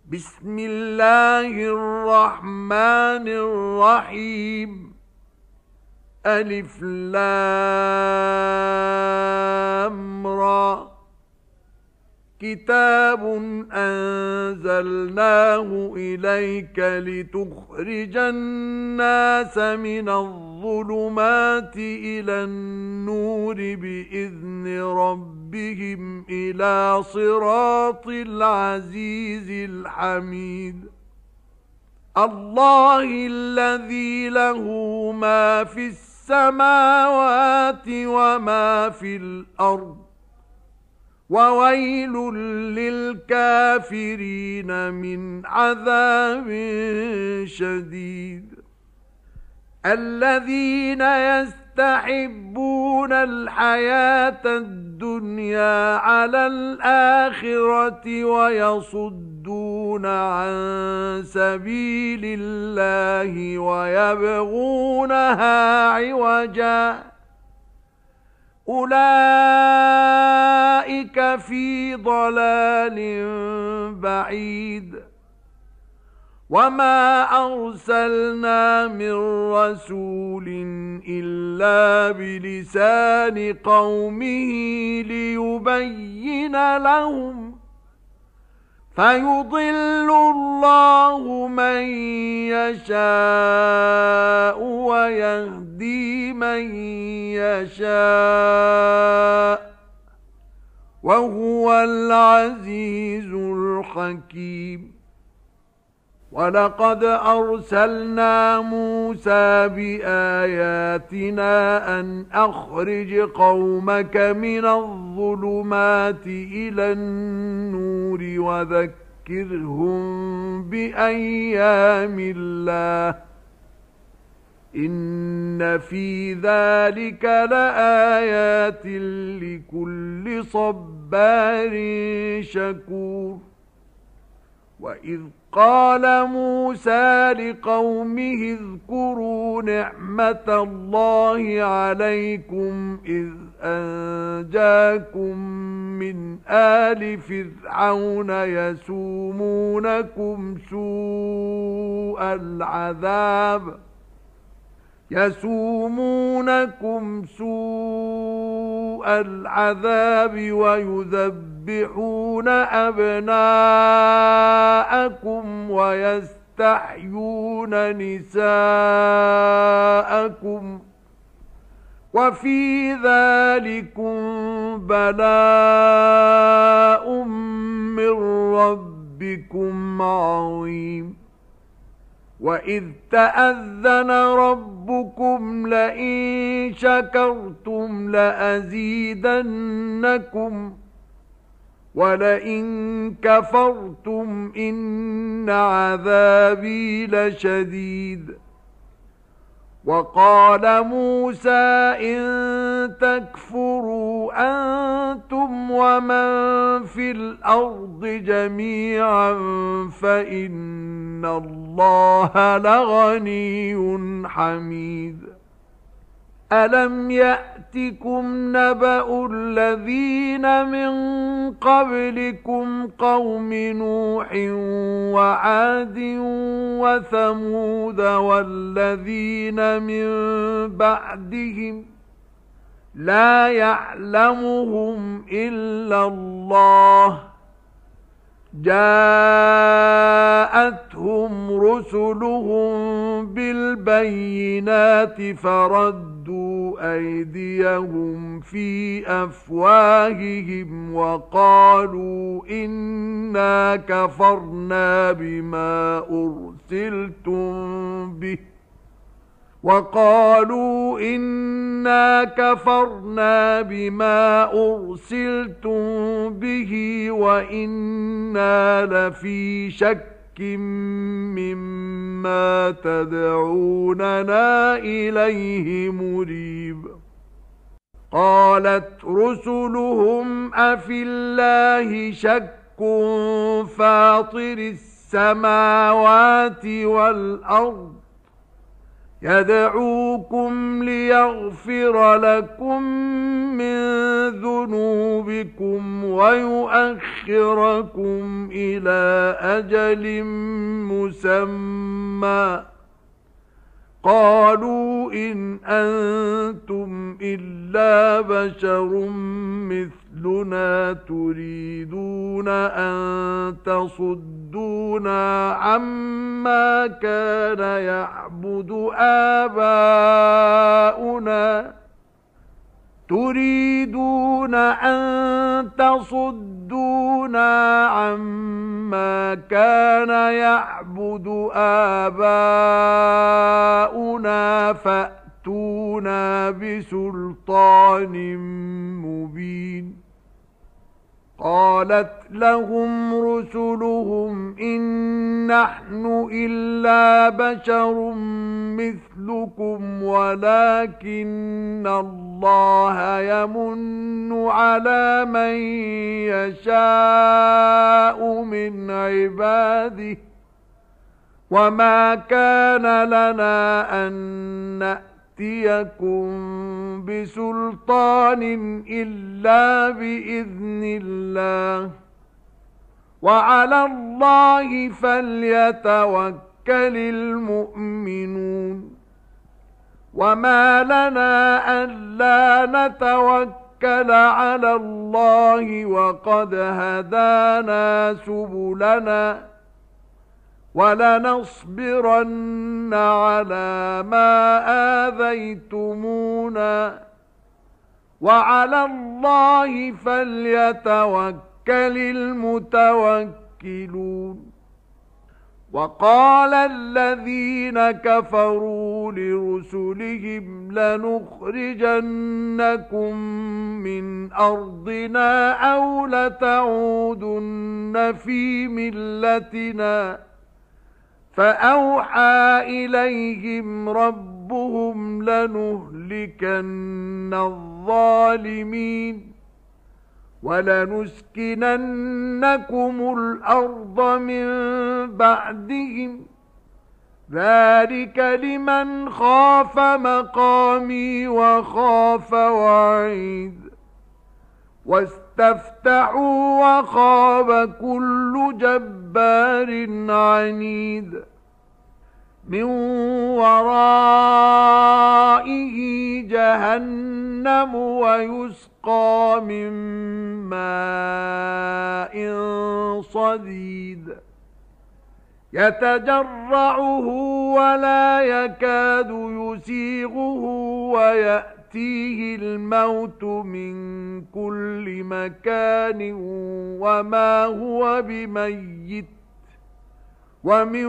بسم الله الرحمن الرحيم. ألف لام را. كتاب أنزلناه إليك لتخرج الناس من الظلمات إلى النور بإذن ربهم إلى صراط العزيز الحميد. الله الذي له ما في السماوات وما في الأرض، وويل للكافرين من عذاب شديد. الذين يستحبون الحياة الدنيا على الآخرة ويصدون عن سبيل الله ويبغونها عوجا، أولئك في ضلال بعيد. وما أرسلنا من رسول إلا بلسان قومه ليبين لهم، فيضل الله من يشاء ويهدي من يشاء، وهو العزيز الحكيم. ولقد أرسلنا موسى بآياتنا أن أخرج قومك من الظلمات إلى النور وذكرهم بأيام الله، إن في ذلك لآيات لكل صبار شكور. وإذ قال موسى لقومه اذكروا نعمة الله عليكم إذ أنجاكم من آل فرعون يسومونكم سوء العذاب ويذبحون أبناءكم ويستحيون نساءكم، وفي ذلكم بلاء من ربكم عظيم. وإذ تأذن ربكم لئن شكرتم لأزيدنكم ولئن كفرتم إن عذابي لشديد. وقال موسى إن تكفروا أنتم ومن في الأرض جميعا فإن الله لغني حميد. ألم يأتكم نبأ الذين من قبلكم قوم نوح وعاد وثمود والذين من بعدهم لا يعلمهم إلا الله، جاءتهم رسلهم بالبينات فردوا أيديهم في أفواههم وقالوا إنا كفرنا بما أرسلتم به وإنا لفي شك مما تدعوننا إليه مريب. قالت رسلهم أفي الله شك فاطر السماوات والأرض يدعوكم ليغفر لكم من ذنوبكم ويؤخركم إلى أجل مسمى قالوا إن أنتم إلا بشر مثلنا تريدون أن تصدونا عما كان يعبد آباؤنا فأتونا بسلطان مبين قالت لهم رسلهم إن نحن إلا بشر مثلكم ولكن الله يمن على من يشاء من عباده وما كان لنا أن نأتيكم بسلطان إلا بإذن الله وعلى الله فليتوكل المؤمنون وما لنا ألا نتوكل على الله وقد هدانا سبلنا ولنصبرن على ما آذيتمونا وعلى الله فليتوكل المتوكلون وقال الذين كفروا لرسلهم لنخرجنكم من أرضنا أو لتعودن في ملتنا فأوحى إليهم ربهم لنهلكن الظالمين ولنسكننكم الأرض من بعدهم ذلك لمن خاف مقامي وخاف وعيد واستفتحوا وخاب كل جبار عنيد من ورائه جهنم ويسقى من ماء صديد يتجرعه ولا يكاد يسيغه ويأتيه الموت من كل مكان وما هو بميت ومن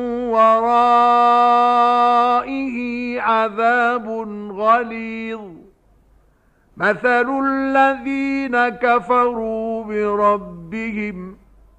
ورائه عذاب غليظ مثل الذين كفروا بربهم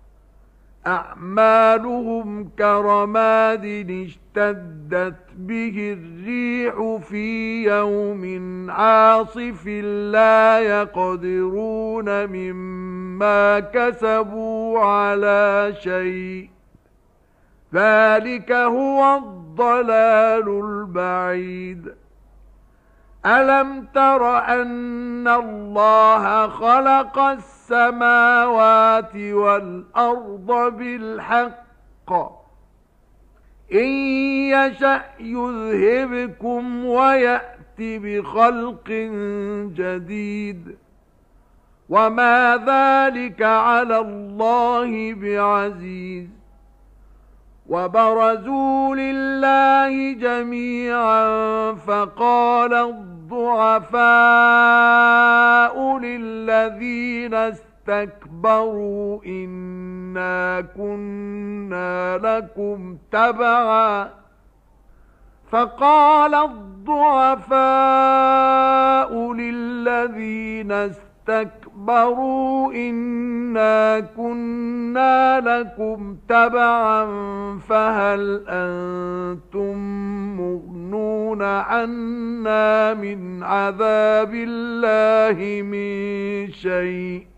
أعمالهم كرماد اشتدت به الريح في يوم عاصف لا يقدرون مما كسبوا على شيء ذلك هو الضلال البعيد ألم تر أن الله خلق السماوات والأرض بالحق إن يشأ يذهبكم ويأت بخلق جديد وما ذلك على الله بعزيز وبرزوا لله جميعا فقال الضعفاء للذين استكبروا إنا كنا لكم تبعا فهل أنتم مغنون عنا من عذاب الله من شيء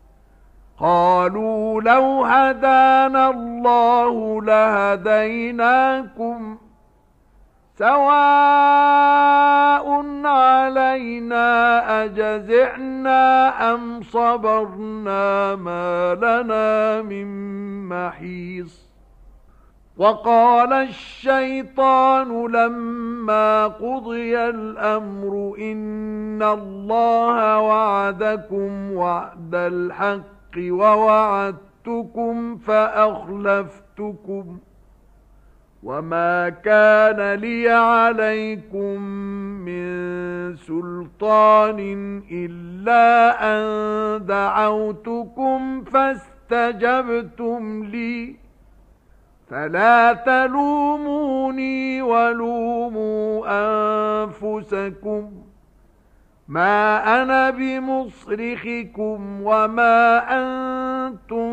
قالوا لو هدانا الله لهديناكم سواء علينا أجزعنا أم صبرنا ما لنا من محيص وقال الشيطان لما قضي الأمر إن الله وعدكم وعد الحق ووعدتكم فأخلفتكم وما كان لي عليكم من سلطان إلا أن دعوتكم فاستجبتم لي فلا تلوموني ولوموا أنفسكم ما أنا بمصرخكم وما أنتم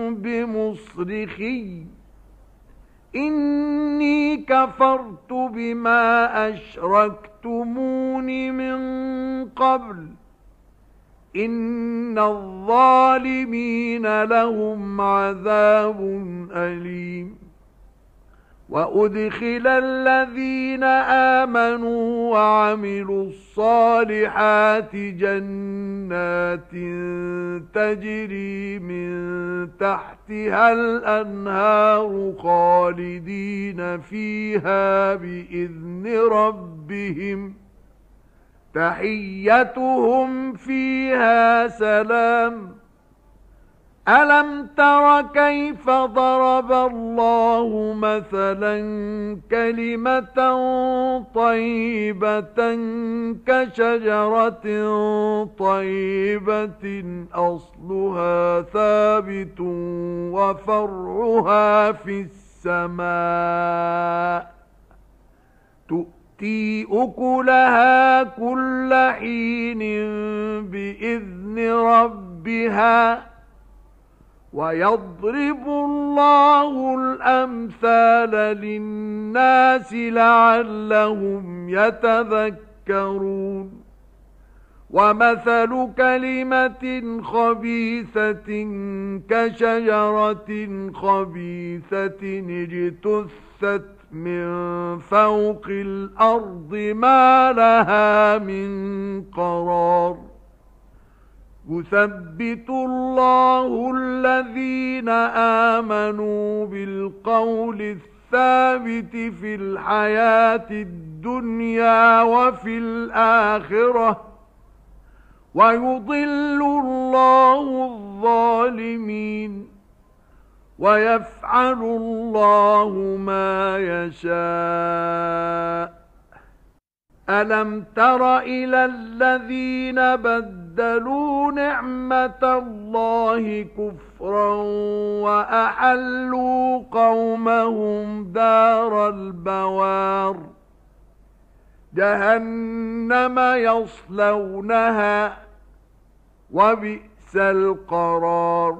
بمصرخي إني كفرت بما أشركتمون من قبل إن الظالمين لهم عذاب أليم وأدخل الذين آمنوا وعملوا الصالحات جنات تجري من تحتها الأنهار خالدين فيها بإذن ربهم تحيتهم فيها سلام ألم تر كيف ضرب الله مثلا كلمة طيبة كشجرة طيبة أصلها ثابت وفرعها في السماء تؤتي أكلها كل حين بإذن ربها ويضرب الله الأمثال للناس لعلهم يتذكرون ومثل كلمة خبيثة كشجرة خبيثة اجتثت من فوق الأرض ما لها من قرار يثبت الله الذين آمنوا بالقول الثابت في الحياة الدنيا وفي الآخرة ويضل الله الظالمين ويفعل الله ما يشاء ألم تر إلى الذين بدلوا نعمة الله كفرا وأحلوا قومهم دار البوار جهنم يصلونها وبئس القرار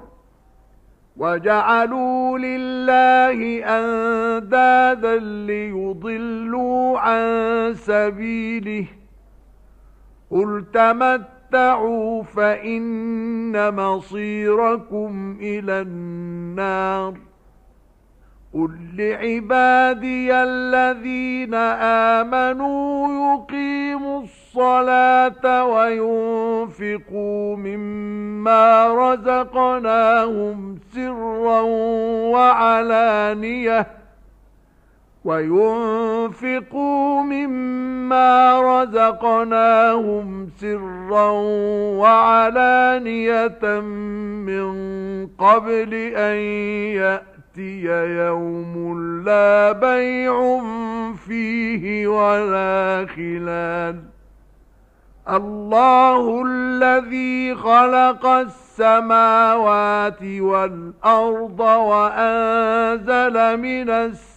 وجعلوا لله أندادا ليضلوا عن سبيله قل تمتعوا فإن مصيركم إلى النار قل لعبادي الذين آمنوا يقيموا الصلاة وينفقوا مما رزقناهم سرا وعلانية من قبل أن يأتي يوم لا بيع فيه ولا خلال الله الذي خلق السماوات والأرض وأنزل من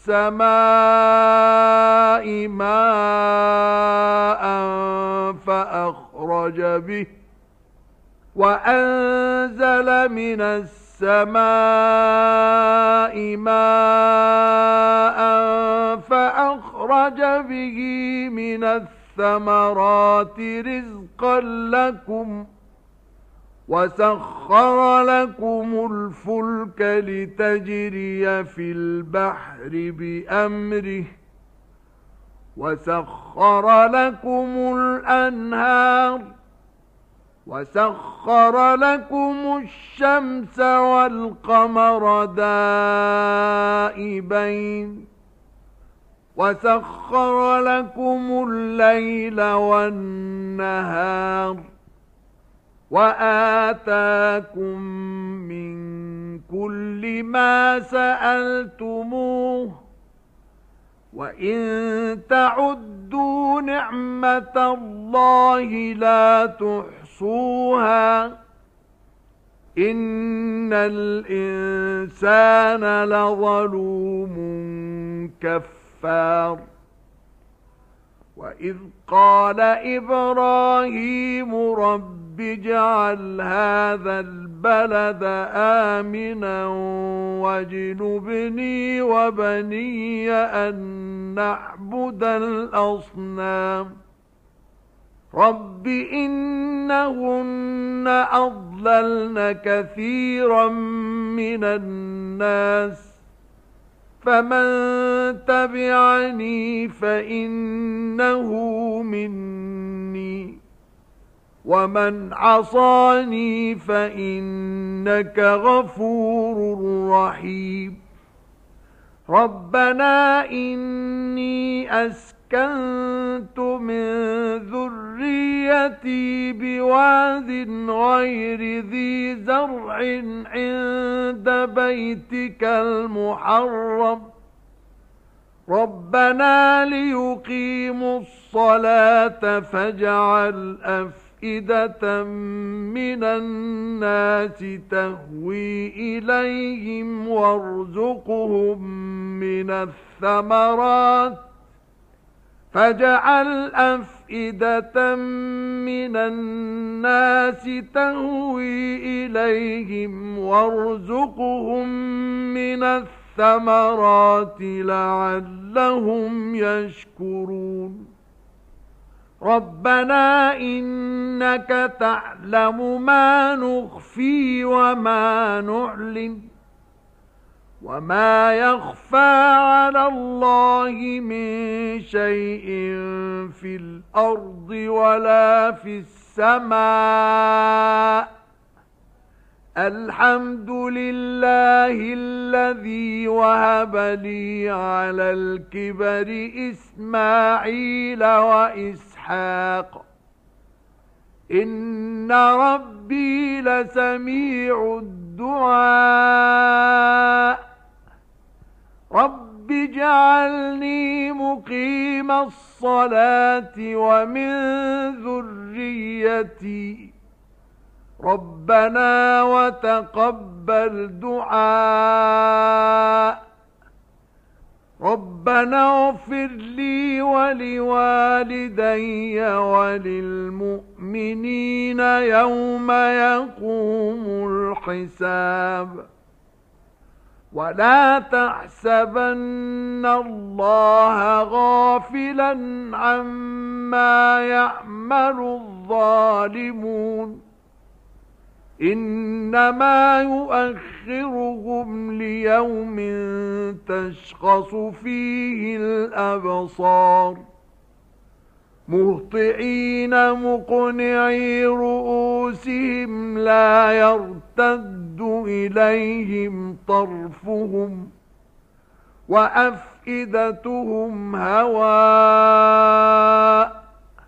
السماء ماء فأخرج به من الثمرات رزقا لكم وسخر لكم الفلك لتجري في البحر بأمره وسخر لكم الأنهار وسخر لكم الشمس والقمر دائبين وسخر لكم الليل والنهار وآتاكم من كل ما سألتموه وإن تعدوا نعمة الله لا تحصوها إن الإنسان لظلوم كفار وإذ قال إبراهيم رب اجعل هذا البلد آمنا واجنبني وبني أن نعبد الأصنام رب إنهن أضللن كثيرا من الناس فمن تبعني فإنه مني ومن عصاني فإنك غفور رحيم ربنا إني أسكنت من ذريتي بواد غير ذي زرع عند بيتك المحرم ربنا ليقيموا الصلاة فاجعل أفئدة من الناس تهوي إليهم وارزقهم من الثمرات فاجعل أفئدة من الناس تهوي إليهم وارزقهم من الثمرات لعلهم يشكرون ربنا إنك تعلم ما نخفي وما نعلن وما يخفى على الله من شيء في الأرض ولا في السماء الحمد لله الذي وهب لي على الكبر إسماعيل وإسحاق إن ربي لسميع الدعاء رب اجعلني مقيم الصلاة ومن ذريتي ربنا وتقبل دعاء ربنا اغفر لي ولوالدي وللمؤمنين يوم يقوم الحساب ولا تحسبن الله غافلا عما يعمل الظالمون إنما يؤخرهم ليوم تشخص فيه الأبصار مهطعين مقنعي رؤوسهم لا يرتد إليهم طرفهم وأفئدتهم هواء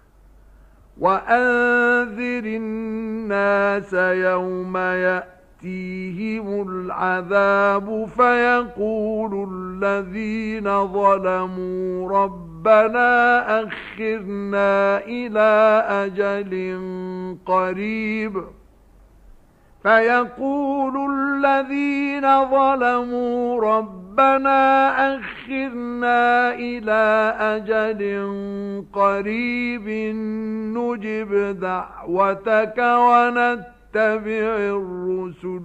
وأنذر الناس يوم يأتيهم العذاب فيقول الذين ظلموا ربنا أخرنا إلى أجل قريب فيقول الذين ظلموا ربنا أخرنا إلى أجل قريب نجب دعوتك ونتبع الرسل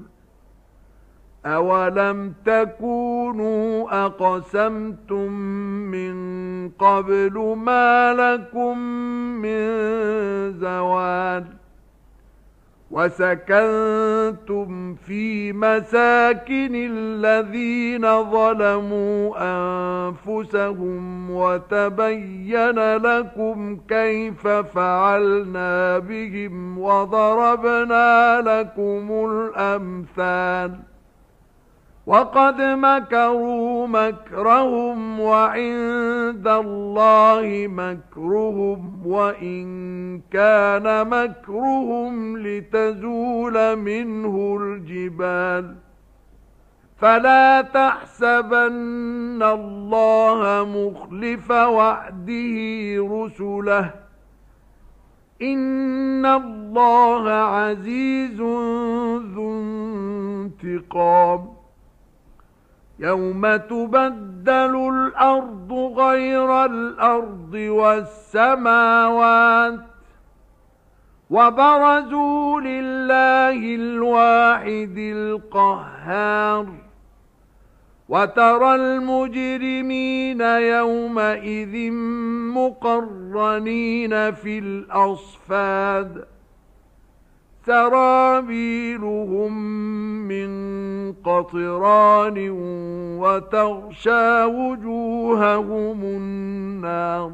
أولم تكونوا أقسمتم من قبل ما لكم من زوال وسكنتم في مساكن الذين ظلموا أنفسهم وتبين لكم كيف فعلنا بهم وضربنا لكم الأمثال وقد مكروا مكرهم وعند الله مكرهم وإن كان مكرهم لتزول منه الجبال فلا تحسبن الله مخلف وعده رسله إن الله عزيز ذو انتقام يوم تبدل الأرض غير الأرض والسماوات وبرزوا لله الواحد القهار وترى المجرمين يومئذ مقرنين في الأصفاد سرابيلهم من قطران وتغشى وجوههم النار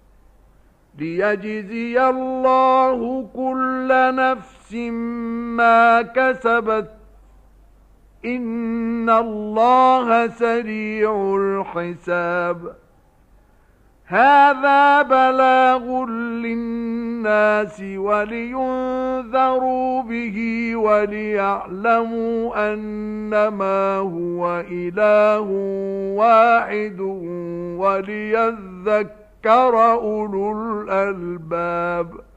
ليجزي الله كل نفس ما كسبت إن الله سريع الحساب هذا بلاغ للناس ولينذروا به وليعلموا أنما هو إله واحد وليذكر أولو الألباب